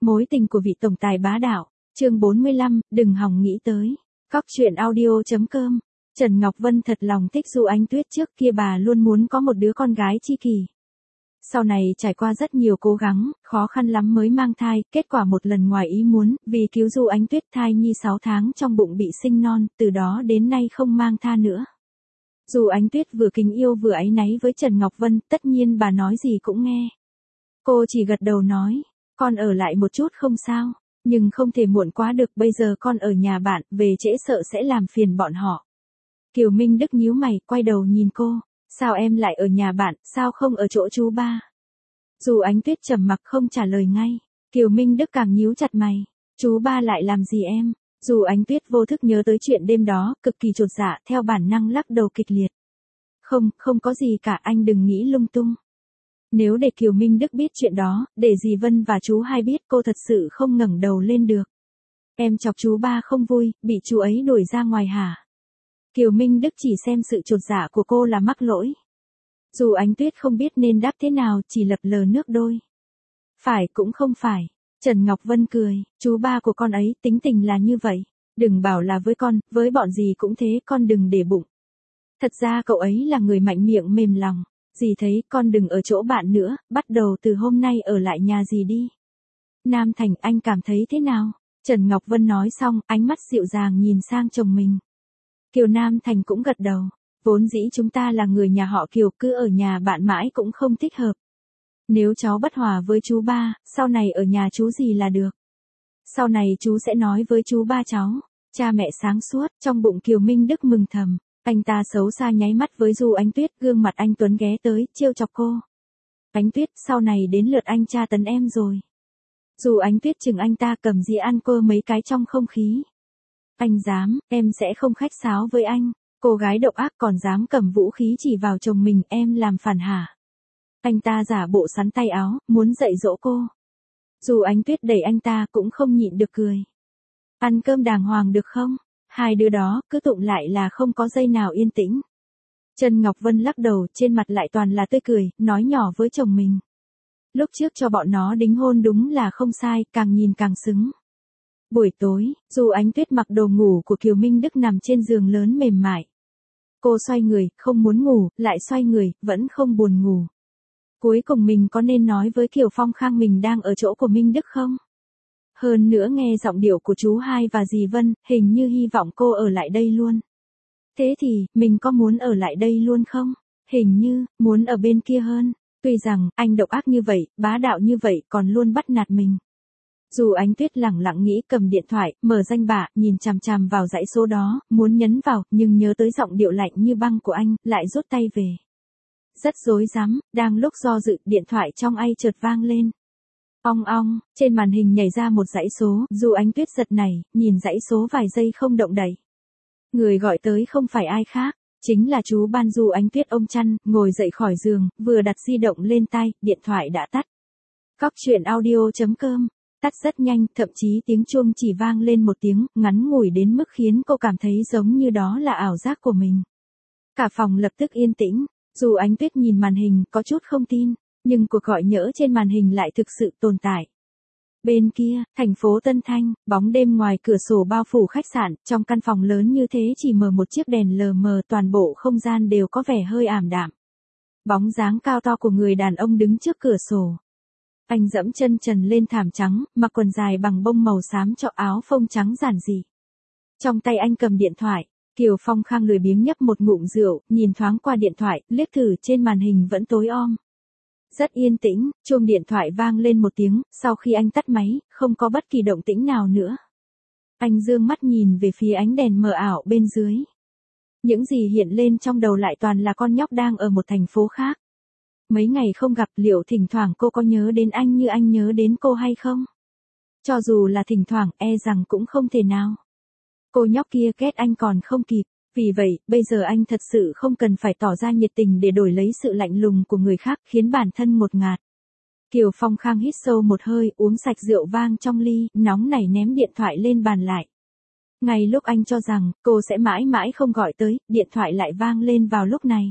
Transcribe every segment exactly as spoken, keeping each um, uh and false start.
Mối tình của vị tổng tài bá đạo, chương bốn mươi lăm, đừng hòng nghĩ tới. Cóc truyện audio.com. Trần Ngọc Vân thật lòng thích Du Ánh Tuyết, trước kia bà luôn muốn có một đứa con gái chi kỷ. Sau này trải qua rất nhiều cố gắng, khó khăn lắm mới mang thai, kết quả một lần ngoài ý muốn, vì cứu Du Ánh Tuyết thai nhi sáu tháng trong bụng bị sinh non, từ đó đến nay không mang tha nữa. Du Ánh Tuyết vừa kính yêu vừa áy náy với Trần Ngọc Vân, tất nhiên bà nói gì cũng nghe. Cô chỉ gật đầu nói, con ở lại một chút không sao, nhưng không thể muộn quá được, bây giờ con ở nhà bạn, về trễ sợ sẽ làm phiền bọn họ. Kiều Minh Đức nhíu mày, quay đầu nhìn cô, sao em lại ở nhà bạn, sao không ở chỗ chú ba? Du Ánh Tuyết trầm mặc không trả lời ngay, Kiều Minh Đức càng nhíu chặt mày, chú ba lại làm gì em? Du Ánh Tuyết vô thức nhớ tới chuyện đêm đó, cực kỳ chột dạ, theo bản năng lắc đầu kịch liệt. Không, không có gì cả, anh đừng nghĩ lung tung. Nếu để Kiều Minh Đức biết chuyện đó, để dì Vân và chú hai biết, cô thật sự không ngẩng đầu lên được. Em chọc chú ba không vui, bị chú ấy đuổi ra ngoài hả? Kiều Minh Đức chỉ xem sự chột dạ của cô là mắc lỗi. Du Ánh Tuyết không biết nên đáp thế nào, chỉ lập lờ nước đôi. Phải cũng không phải. Trần Ngọc Vân cười, chú ba của con ấy tính tình là như vậy. Đừng bảo là với con, với bọn dì cũng thế, con đừng để bụng. Thật ra cậu ấy là người mạnh miệng mềm lòng. Dì thấy con đừng ở chỗ bạn nữa, bắt đầu từ hôm nay ở lại nhà dì đi. Nam Thành, anh cảm thấy thế nào? Trần Ngọc Vân nói xong, ánh mắt dịu dàng nhìn sang chồng mình. Kiều Nam Thành cũng gật đầu. Vốn dĩ chúng ta là người nhà họ Kiều, cứ ở nhà bạn mãi cũng không thích hợp. Nếu cháu bất hòa với chú ba, sau này ở nhà chú gì là được. Sau này chú sẽ nói với chú ba cháu. Cha mẹ sáng suốt, trong bụng Kiều Minh Đức mừng thầm. Anh ta xấu xa nháy mắt với Du Ánh Tuyết, gương mặt anh tuấn ghé tới, trêu chọc cô. Ánh Tuyết, sau này đến lượt anh tra tấn em rồi. Du Ánh Tuyết chừng anh ta, cầm dĩa ăn cô mấy cái trong không khí. Anh dám, em sẽ không khách sáo với anh. Cô gái độc ác còn dám cầm vũ khí chỉ vào chồng mình, em làm phản hả? Anh ta giả bộ sắn tay áo, muốn dạy dỗ cô. Du Ánh Tuyết đẩy anh ta, cũng không nhịn được cười. Ăn cơm đàng hoàng được không? Hai đứa đó, cứ tụng lại là không có giây nào yên tĩnh. Trần Ngọc Vân lắc đầu, trên mặt lại toàn là tươi cười, nói nhỏ với chồng mình. Lúc trước cho bọn nó đính hôn đúng là không sai, càng nhìn càng xứng. Buổi tối, Du Ánh Tuyết mặc đồ ngủ của Kiều Minh Đức nằm trên giường lớn mềm mại. Cô xoay người, không muốn ngủ, lại xoay người, vẫn không buồn ngủ. Cuối cùng mình có nên nói với Kiều Phong Khang mình đang ở chỗ của Minh Đức không? Hơn nữa nghe giọng điệu của chú hai và dì Vân, hình như hy vọng cô ở lại đây luôn. Thế thì, mình có muốn ở lại đây luôn không? Hình như, muốn ở bên kia hơn. Tuy rằng, anh độc ác như vậy, bá đạo như vậy, còn luôn bắt nạt mình. Du Ánh Tuyết lẳng lặng nghĩ, cầm điện thoại, mở danh bạ, nhìn chằm chằm vào dãy số đó, muốn nhấn vào, nhưng nhớ tới giọng điệu lạnh như băng của anh, lại rút tay về. Rất rối rắm, đang lúc do dự, điện thoại trong ai chợt vang lên. Ong ong, trên màn hình nhảy ra một dãy số, Du Ánh Tuyết giật nảy, nhìn dãy số vài giây không động đậy. Người gọi tới không phải ai khác, chính là chú Ban. Du Ánh Tuyết ôm chăn, ngồi dậy khỏi giường, vừa đặt di động lên tai, điện thoại đã tắt. Cóc truyện audio.com. Tắt rất nhanh, thậm chí tiếng chuông chỉ vang lên một tiếng, ngắn ngủi đến mức khiến cô cảm thấy giống như đó là ảo giác của mình. Cả phòng lập tức yên tĩnh, Du Ánh Tuyết nhìn màn hình, có chút không tin, nhưng cuộc gọi nhỡ trên màn hình lại thực sự tồn tại. Bên kia, thành phố Tân Thanh, bóng đêm ngoài cửa sổ bao phủ khách sạn, trong căn phòng lớn như thế chỉ mở một chiếc đèn lờ mờ, toàn bộ không gian đều có vẻ hơi ảm đạm. Bóng dáng cao to của người đàn ông đứng trước cửa sổ. Anh dẫm chân trần lên thảm trắng, mặc quần dài bằng bông màu xám cho áo phông trắng giản dị. Trong tay anh cầm điện thoại, Kiều Phong Khang lười biếng nhấp một ngụm rượu, nhìn thoáng qua điện thoại, liếc thử trên màn hình vẫn tối om. Rất yên tĩnh, chuông điện thoại vang lên một tiếng, sau khi anh tắt máy, không có bất kỳ động tĩnh nào nữa. Anh dương mắt nhìn về phía ánh đèn mờ ảo bên dưới. Những gì hiện lên trong đầu lại toàn là con nhóc đang ở một thành phố khác. Mấy ngày không gặp, liệu thỉnh thoảng cô có nhớ đến anh như anh nhớ đến cô hay không? Cho dù là thỉnh thoảng, e rằng cũng không thể nào. Cô nhóc kia ghét anh còn không kịp, vì vậy, bây giờ anh thật sự không cần phải tỏ ra nhiệt tình để đổi lấy sự lạnh lùng của người khác, khiến bản thân ngột ngạt. Kiều Phong Khang hít sâu một hơi, uống sạch rượu vang trong ly, nóng nảy ném điện thoại lên bàn lại. Ngay lúc anh cho rằng, cô sẽ mãi mãi không gọi tới, điện thoại lại vang lên vào lúc này.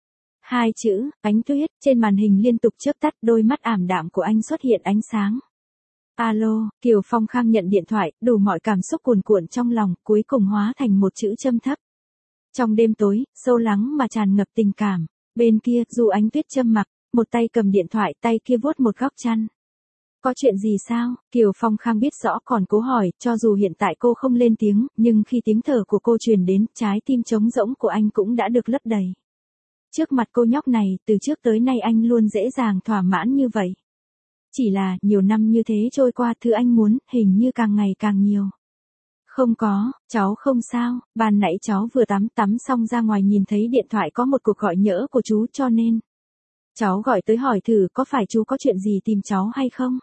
Hai chữ, Ánh Tuyết, trên màn hình liên tục chớp tắt, đôi mắt ảm đạm của anh xuất hiện ánh sáng. Alo, Kiều Phong Khang nhận điện thoại, đủ mọi cảm xúc cuồn cuộn trong lòng, cuối cùng hóa thành một chữ châm thấp. Trong đêm tối, sâu lắng mà tràn ngập tình cảm, bên kia, Du Ánh Tuyết châm mặc, một tay cầm điện thoại, tay kia vuốt một góc chăn. Có chuyện gì sao? Kiều Phong Khang biết rõ còn cố hỏi, cho dù hiện tại cô không lên tiếng, nhưng khi tiếng thở của cô truyền đến, trái tim trống rỗng của anh cũng đã được lấp đầy. Trước mặt cô nhóc này, từ trước tới nay anh luôn dễ dàng thỏa mãn như vậy. Chỉ là, nhiều năm như thế trôi qua, thứ anh muốn, hình như càng ngày càng nhiều. Không có, cháu không sao, ban nãy cháu vừa tắm tắm xong ra ngoài nhìn thấy điện thoại có một cuộc gọi nhỡ của chú cho nên. Cháu gọi tới hỏi thử có phải chú có chuyện gì tìm cháu hay không?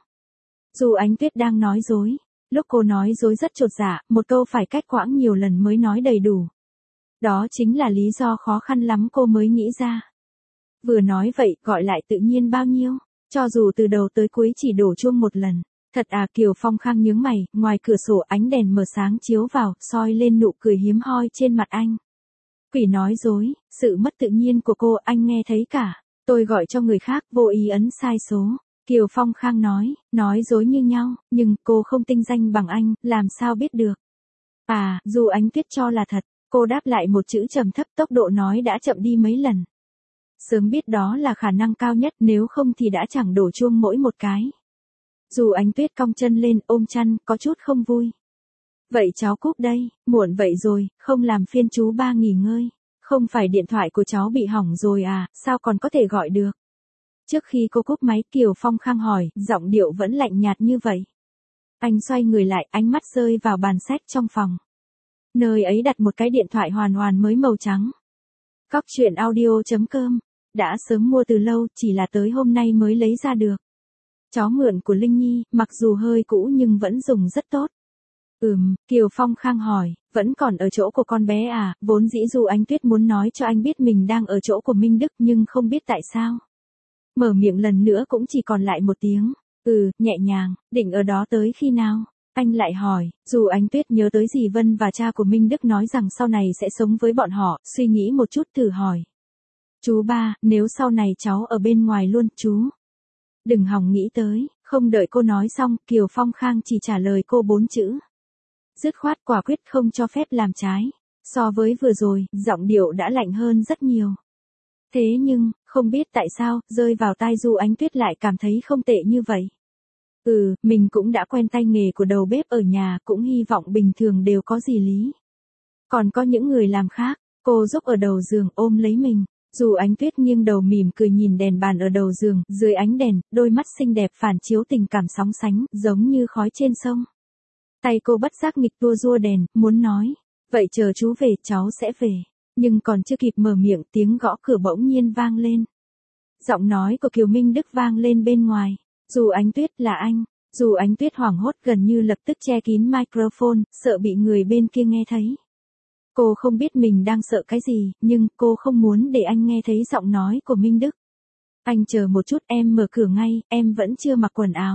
Du Ánh Tuyết đang nói dối. Lúc cô nói dối rất chột dạ, một câu phải cách quãng nhiều lần mới nói đầy đủ. Đó chính là lý do khó khăn lắm cô mới nghĩ ra. Vừa nói vậy, gọi lại tự nhiên bao nhiêu, cho dù từ đầu tới cuối chỉ đổ chuông một lần. Thật à, Kiều Phong Khang nhướng mày, ngoài cửa sổ ánh đèn mờ sáng chiếu vào, soi lên nụ cười hiếm hoi trên mặt anh. Quỷ nói dối, sự mất tự nhiên của cô anh nghe thấy cả. Tôi gọi cho người khác, vô ý ấn sai số. Kiều Phong Khang nói, nói dối như nhau, nhưng cô không tinh danh bằng anh, làm sao biết được. À, Du Ánh Tuyết cho là thật, cô đáp lại một chữ trầm thấp, tốc độ nói đã chậm đi mấy lần. Sớm biết đó là khả năng cao nhất, nếu không thì đã chẳng đổ chuông mỗi một cái. Du Ánh Tuyết cong chân lên, ôm chăn, có chút không vui. Vậy cháu cúp đây, muộn vậy rồi, không làm phiên chú ba nghỉ ngơi. Không phải điện thoại của cháu bị hỏng rồi à, sao còn có thể gọi được? Trước khi cô cúp máy, Kiều Phong Khang hỏi, giọng điệu vẫn lạnh nhạt như vậy. Anh xoay người lại, ánh mắt rơi vào bàn sách trong phòng. Nơi ấy đặt một cái điện thoại hoàn hoàn mới màu trắng. Cóc truyện audio chấm com, đã sớm mua từ lâu, chỉ là tới hôm nay mới lấy ra được. Chó mượn của Linh Nhi, mặc dù hơi cũ nhưng vẫn dùng rất tốt. Ừm, Kiều Phong Khang hỏi, vẫn còn ở chỗ của con bé à, vốn dĩ Du Ánh Tuyết muốn nói cho anh biết mình đang ở chỗ của Minh Đức nhưng không biết tại sao. Mở miệng lần nữa cũng chỉ còn lại một tiếng, ừ, nhẹ nhàng, định ở đó tới khi nào? Anh lại hỏi, Du Ánh Tuyết nhớ tới dì Vân và cha của Minh Đức nói rằng sau này sẽ sống với bọn họ, suy nghĩ một chút thử hỏi. Chú ba, nếu sau này cháu ở bên ngoài luôn, chú. Đừng hòng nghĩ tới, không đợi cô nói xong, Kiều Phong Khang chỉ trả lời cô bốn chữ. Dứt khoát quả quyết không cho phép làm trái. So với vừa rồi, giọng điệu đã lạnh hơn rất nhiều. Thế nhưng, không biết tại sao, rơi vào tai Du Ánh Tuyết lại cảm thấy không tệ như vậy. Ừ, mình cũng đã quen tay nghề của đầu bếp ở nhà, cũng hy vọng bình thường đều có gì lý. Còn có những người làm khác, cô giúp ở đầu giường ôm lấy mình. Du Ánh Tuyết nghiêng đầu mỉm cười nhìn đèn bàn ở đầu giường, dưới ánh đèn, đôi mắt xinh đẹp phản chiếu tình cảm sóng sánh, giống như khói trên sông. Tay cô bất giác nghịch tua rua đèn, muốn nói, vậy chờ chú về, cháu sẽ về. Nhưng còn chưa kịp mở miệng, tiếng gõ cửa bỗng nhiên vang lên. Giọng nói của Kiều Minh Đức vang lên bên ngoài. Du Ánh Tuyết, là anh. Du Ánh Tuyết hoảng hốt gần như lập tức che kín microphone, sợ bị người bên kia nghe thấy. Cô không biết mình đang sợ cái gì, nhưng cô không muốn để anh nghe thấy giọng nói của Minh Đức. Anh chờ một chút, em mở cửa ngay, em vẫn chưa mặc quần áo.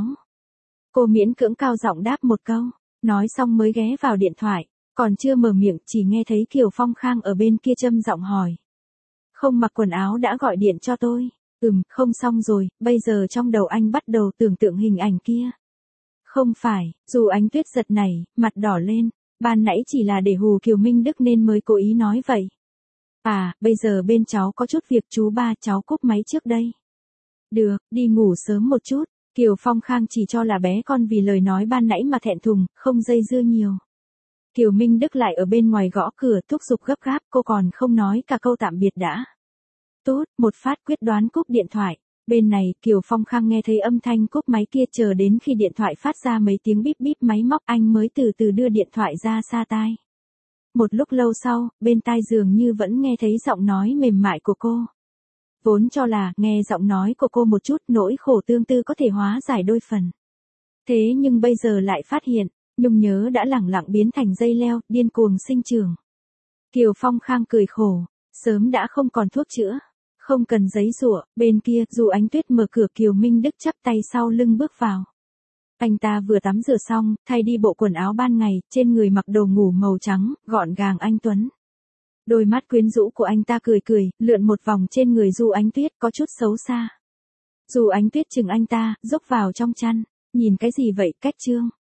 Cô miễn cưỡng cao giọng đáp một câu, nói xong mới ghé vào điện thoại, còn chưa mở miệng chỉ nghe thấy Kiều Phong Khang ở bên kia châm giọng hỏi. Không mặc quần áo đã gọi điện cho tôi. Ừm, không xong rồi, bây giờ trong đầu anh bắt đầu tưởng tượng hình ảnh kia. Không phải, Du Ánh Tuyết giật nảy, mặt đỏ lên, ban nãy chỉ là để hù Kiều Minh Đức nên mới cố ý nói vậy. À, bây giờ bên cháu có chút việc, chú ba, cháu cúp máy trước đây. Được, đi ngủ sớm một chút. Kiều Phong Khang chỉ cho là bé con vì lời nói ban nãy mà thẹn thùng, không dây dưa nhiều. Kiều Minh Đức lại ở bên ngoài gõ cửa thúc giục gấp gáp, cô còn không nói cả câu tạm biệt đã. Tút, một phát quyết đoán cúp điện thoại. Bên này, Kiều Phong Khang nghe thấy âm thanh cúp máy kia, chờ đến khi điện thoại phát ra mấy tiếng bíp bíp máy móc, anh mới từ từ đưa điện thoại ra xa tai. Một lúc lâu sau, bên tai dường như vẫn nghe thấy giọng nói mềm mại của cô. Vốn cho là, nghe giọng nói của cô một chút, nỗi khổ tương tư có thể hóa giải đôi phần. Thế nhưng bây giờ lại phát hiện, nhung nhớ đã lẳng lặng biến thành dây leo, điên cuồng sinh trưởng. Kiều Phong Khang cười khổ, sớm đã không còn thuốc chữa. Không cần giấy giụa, bên kia, Du Ánh Tuyết mở cửa, Kiều Minh Đức chắp tay sau lưng bước vào. Anh ta vừa tắm rửa xong, thay đi bộ quần áo ban ngày, trên người mặc đồ ngủ màu trắng, gọn gàng anh tuấn. Đôi mắt quyến rũ của anh ta cười cười, lượn một vòng trên người Du Ánh Tuyết, có chút xấu xa. Du Ánh Tuyết chừng anh ta, rúc vào trong chăn, Nhìn cái gì vậy, cách trương?